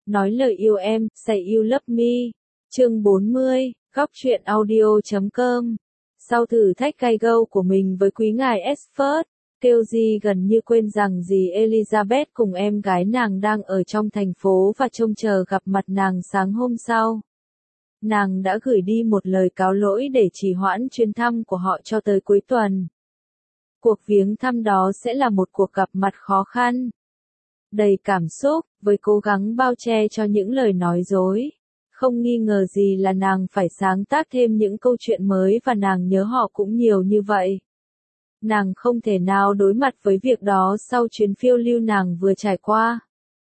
Nói lời yêu em, say you love me. Chương 40, góc truyện audio.com. Sau thử thách cay go của mình với quý ngài Esford, Kelly gần như quên rằng dì Elizabeth cùng em gái nàng đang ở trong thành phố và trông chờ gặp mặt nàng sáng hôm sau. Nàng đã gửi đi một lời cáo lỗi để trì hoãn chuyến thăm của họ cho tới cuối tuần. Cuộc viếng thăm đó sẽ là một cuộc gặp mặt khó khăn, đầy cảm xúc, với cố gắng bao che cho những lời nói dối. Không nghi ngờ gì là nàng phải sáng tác thêm những câu chuyện mới và nàng nhớ họ cũng nhiều như vậy. Nàng không thể nào đối mặt với việc đó sau chuyến phiêu lưu nàng vừa trải qua.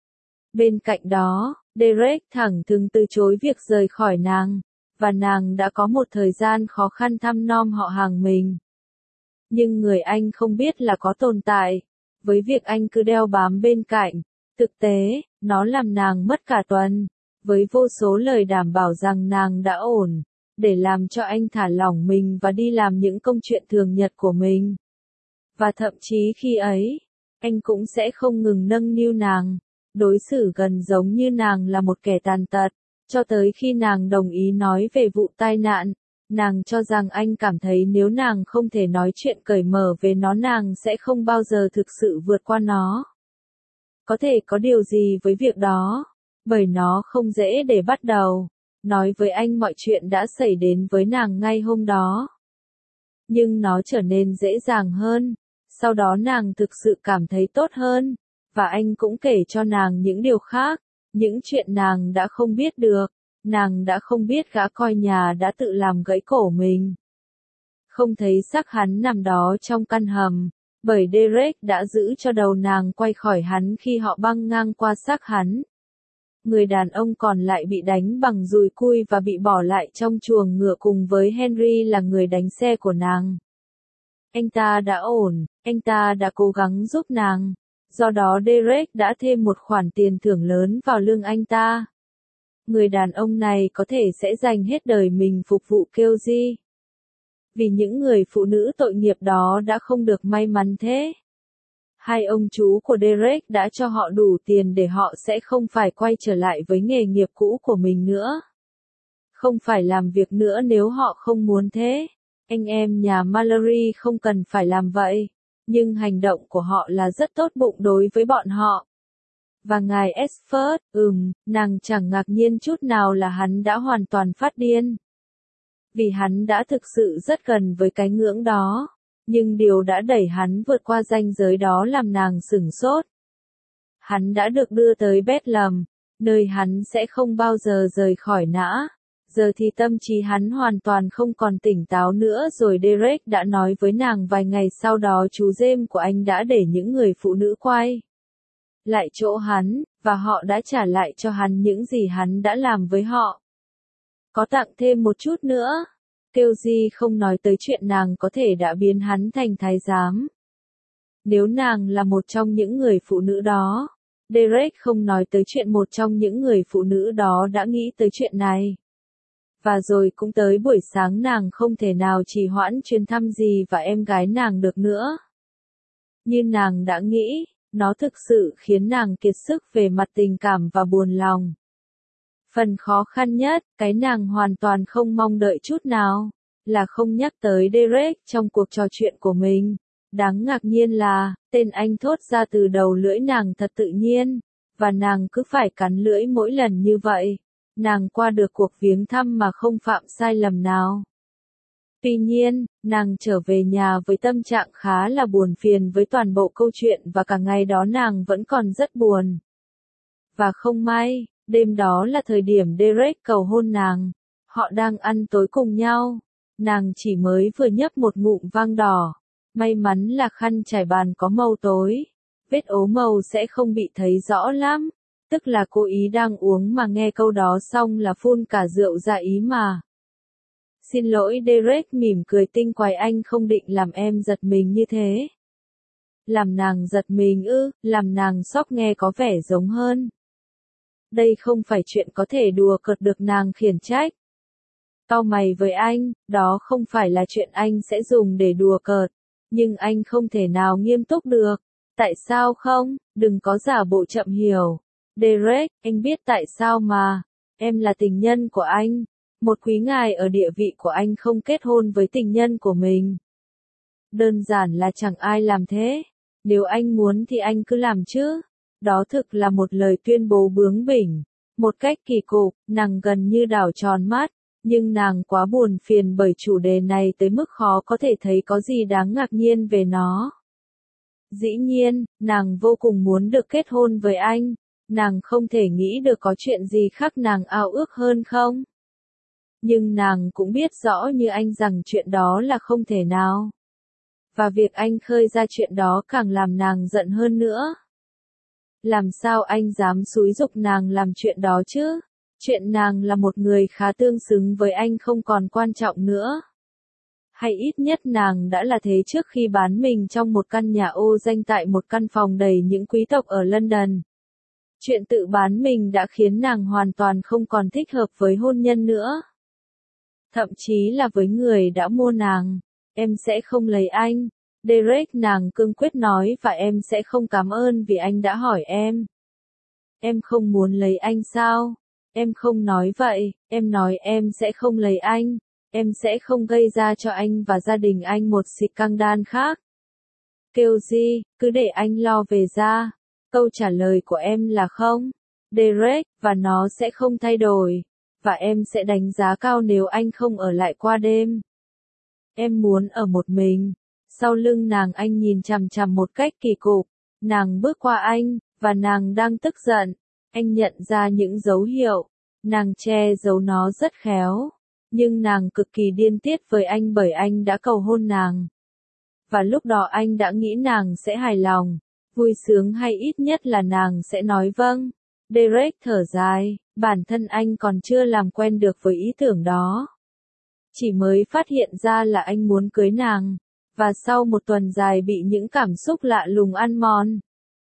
Bên cạnh đó, Derek thẳng thừng từ chối việc rời khỏi nàng, và nàng đã có một thời gian khó khăn thăm nom họ hàng mình. Nhưng người anh không biết là có tồn tại, với việc anh cứ đeo bám bên cạnh. Thực tế, nó làm nàng mất cả tuần, với vô số lời đảm bảo rằng nàng đã ổn, để làm cho anh thả lỏng mình và đi làm những công chuyện thường nhật của mình. Và thậm chí khi ấy, anh cũng sẽ không ngừng nâng niu nàng, đối xử gần giống như nàng là một kẻ tàn tật, cho tới khi nàng đồng ý nói về vụ tai nạn. Nàng cho rằng anh cảm thấy nếu nàng không thể nói chuyện cởi mở về nó nàng sẽ không bao giờ thực sự vượt qua nó. Có thể có điều gì với việc đó, bởi nó không dễ để bắt đầu. Nói với anh mọi chuyện đã xảy đến với nàng ngay hôm đó. Nhưng nó trở nên dễ dàng hơn. Sau đó nàng thực sự cảm thấy tốt hơn, và anh cũng kể cho nàng những điều khác, những chuyện nàng đã không biết được. Nàng đã không biết gã coi nhà đã tự làm gãy cổ mình. Không thấy xác hắn nằm đó trong căn hầm, bởi Derek đã giữ cho đầu nàng quay khỏi hắn khi họ băng ngang qua xác hắn. Người đàn ông còn lại bị đánh bằng dùi cui và bị bỏ lại trong chuồng ngựa cùng với Henry là người đánh xe của nàng. Anh ta đã ổn, anh ta đã cố gắng giúp nàng. Do đó Derek đã thêm một khoản tiền thưởng lớn vào lương anh ta. Người đàn ông này có thể sẽ dành hết đời mình phục vụ Kelly. Vì những người phụ nữ tội nghiệp đó đã không được may mắn thế. Hai ông chú của Derek đã cho họ đủ tiền để họ sẽ không phải quay trở lại với nghề nghiệp cũ của mình nữa. Không phải làm việc nữa nếu họ không muốn thế. Anh em nhà Mallory không cần phải làm vậy. Nhưng hành động của họ là rất tốt bụng đối với bọn họ. Và ngài Esford, nàng chẳng ngạc nhiên chút nào là hắn đã hoàn toàn phát điên. Vì hắn đã thực sự rất gần với cái ngưỡng đó, nhưng điều đã đẩy hắn vượt qua ranh giới đó làm nàng sửng sốt. Hắn đã được đưa tới Bethlehem, nơi hắn sẽ không bao giờ rời khỏi nã. Giờ thì tâm trí hắn hoàn toàn không còn tỉnh táo nữa rồi. Derek đã nói với nàng vài ngày sau đó chú James của anh đã để những người phụ nữ quay lại chỗ hắn, và họ đã trả lại cho hắn những gì hắn đã làm với họ. Có tặng thêm một chút nữa. Kelly không nói tới chuyện nàng có thể đã biến hắn thành thái giám. Nếu nàng là một trong những người phụ nữ đó, Derek không nói tới chuyện một trong những người phụ nữ đó đã nghĩ tới chuyện này. Và rồi cũng tới buổi sáng nàng không thể nào trì hoãn chuyến thăm dì và em gái nàng được nữa. Như nàng đã nghĩ, nó thực sự khiến nàng kiệt sức về mặt tình cảm và buồn lòng. Phần khó khăn nhất, cái nàng hoàn toàn không mong đợi chút nào, là không nhắc tới Derek trong cuộc trò chuyện của mình. Đáng ngạc nhiên là, tên anh thốt ra từ đầu lưỡi nàng thật tự nhiên, và nàng cứ phải cắn lưỡi mỗi lần như vậy. Nàng qua được cuộc viếng thăm mà không phạm sai lầm nào. Tuy nhiên, nàng trở về nhà với tâm trạng khá là buồn phiền với toàn bộ câu chuyện và cả ngày đó nàng vẫn còn rất buồn. Và không may, đêm đó là thời điểm Derek cầu hôn nàng. Họ đang ăn tối cùng nhau. Nàng chỉ mới vừa nhấp một ngụm vang đỏ. May mắn là khăn trải bàn có màu tối. Vết ố màu sẽ không bị thấy rõ lắm. Tức là cô ý đang uống mà nghe câu đó xong là phun cả rượu ra ý mà. Xin lỗi Derek mỉm cười tinh quái, anh không định làm em giật mình như thế. Làm nàng giật mình ư, làm nàng sốc nghe có vẻ giống hơn. Đây không phải chuyện có thể đùa cợt được, nàng khiển trách. Cau mày với anh, đó không phải là chuyện anh sẽ dùng để đùa cợt. Nhưng anh không thể nào nghiêm túc được. Tại sao không, đừng có giả bộ chậm hiểu. Derek, anh biết tại sao mà. Em là tình nhân của anh. Một quý ngài ở địa vị của anh không kết hôn với tình nhân của mình. Đơn giản là chẳng ai làm thế. Nếu anh muốn thì anh cứ làm chứ. Đó thực là một lời tuyên bố bướng bỉnh. Một cách kỳ cục, nàng gần như đảo tròn mắt. Nhưng nàng quá buồn phiền bởi chủ đề này tới mức khó có thể thấy có gì đáng ngạc nhiên về nó. Dĩ nhiên, nàng vô cùng muốn được kết hôn với anh. Nàng không thể nghĩ được có chuyện gì khác nàng ao ước hơn không? Nhưng nàng cũng biết rõ như anh rằng chuyện đó là không thể nào. Và việc anh khơi ra chuyện đó càng làm nàng giận hơn nữa. Làm sao anh dám xúi giục nàng làm chuyện đó chứ? Chuyện nàng là một người khá tương xứng với anh không còn quan trọng nữa. Hay ít nhất nàng đã là thế trước khi bán mình trong một căn nhà ô danh tại một căn phòng đầy những quý tộc ở London. Chuyện tự bán mình đã khiến nàng hoàn toàn không còn thích hợp với hôn nhân nữa. Thậm chí là với người đã mua nàng. Em sẽ không lấy anh. Derek, nàng cương quyết nói, và em sẽ không cảm ơn vì anh đã hỏi em. Em không muốn lấy anh sao? Em không nói vậy, em nói em sẽ không lấy anh. Em sẽ không gây ra cho anh và gia đình anh một scandal khác. Kêu gì, cứ để anh lo về ra. Câu trả lời của em là không. Derek, và nó sẽ không thay đổi. Và em sẽ đánh giá cao nếu anh không ở lại qua đêm. Em muốn ở một mình. Sau lưng nàng anh nhìn chằm chằm một cách kỳ cục. Nàng bước qua anh, và nàng đang tức giận. Anh nhận ra những dấu hiệu. Nàng che giấu nó rất khéo. Nhưng nàng cực kỳ điên tiết với anh bởi anh đã cầu hôn nàng. Và lúc đó anh đã nghĩ nàng sẽ hài lòng, vui sướng hay ít nhất là nàng sẽ nói vâng. Derek thở dài, bản thân anh còn chưa làm quen được với ý tưởng đó. Chỉ mới phát hiện ra là anh muốn cưới nàng. Và sau một tuần dài bị những cảm xúc lạ lùng ăn mòn.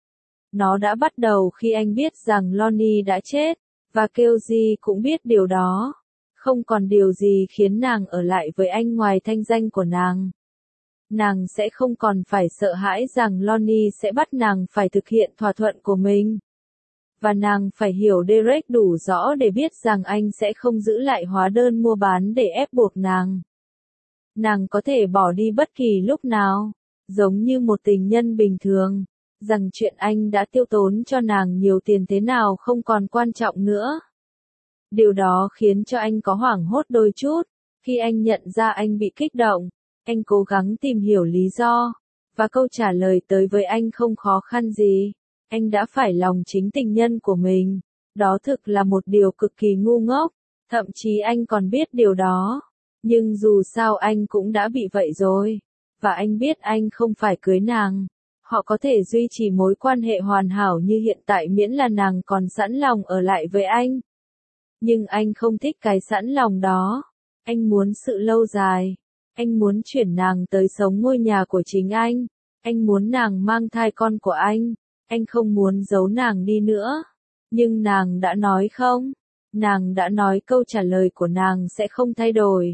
Nó đã bắt đầu khi anh biết rằng Lonnie đã chết, và Keoji cũng biết điều đó. Không còn điều gì khiến nàng ở lại với anh ngoài thanh danh của nàng. Nàng sẽ không còn phải sợ hãi rằng Lonnie sẽ bắt nàng phải thực hiện thỏa thuận của mình. Và nàng phải hiểu Derek đủ rõ để biết rằng anh sẽ không giữ lại hóa đơn mua bán để ép buộc nàng. Nàng có thể bỏ đi bất kỳ lúc nào, giống như một tình nhân bình thường, rằng chuyện anh đã tiêu tốn cho nàng nhiều tiền thế nào không còn quan trọng nữa. Điều đó khiến cho anh có hoảng hốt đôi chút, khi anh nhận ra anh bị kích động, anh cố gắng tìm hiểu lý do, và câu trả lời tới với anh không khó khăn gì, anh đã phải lòng chính tình nhân của mình, đó thực là một điều cực kỳ ngu ngốc, thậm chí anh còn biết điều đó, nhưng dù sao anh cũng đã bị vậy rồi, và anh biết anh không phải cưới nàng. Họ có thể duy trì mối quan hệ hoàn hảo như hiện tại miễn là nàng còn sẵn lòng ở lại với anh. Nhưng anh không thích cái sẵn lòng đó. Anh muốn sự lâu dài. Anh muốn chuyển nàng tới sống ngôi nhà của chính anh. Anh muốn nàng mang thai con của anh. Anh không muốn giấu nàng đi nữa. Nhưng nàng đã nói không. Nàng đã nói câu trả lời của nàng sẽ không thay đổi.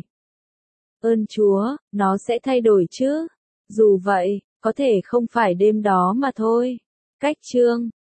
Ơn Chúa, nó sẽ thay đổi chứ. Dù vậy, có thể không phải đêm đó mà thôi. Cách chương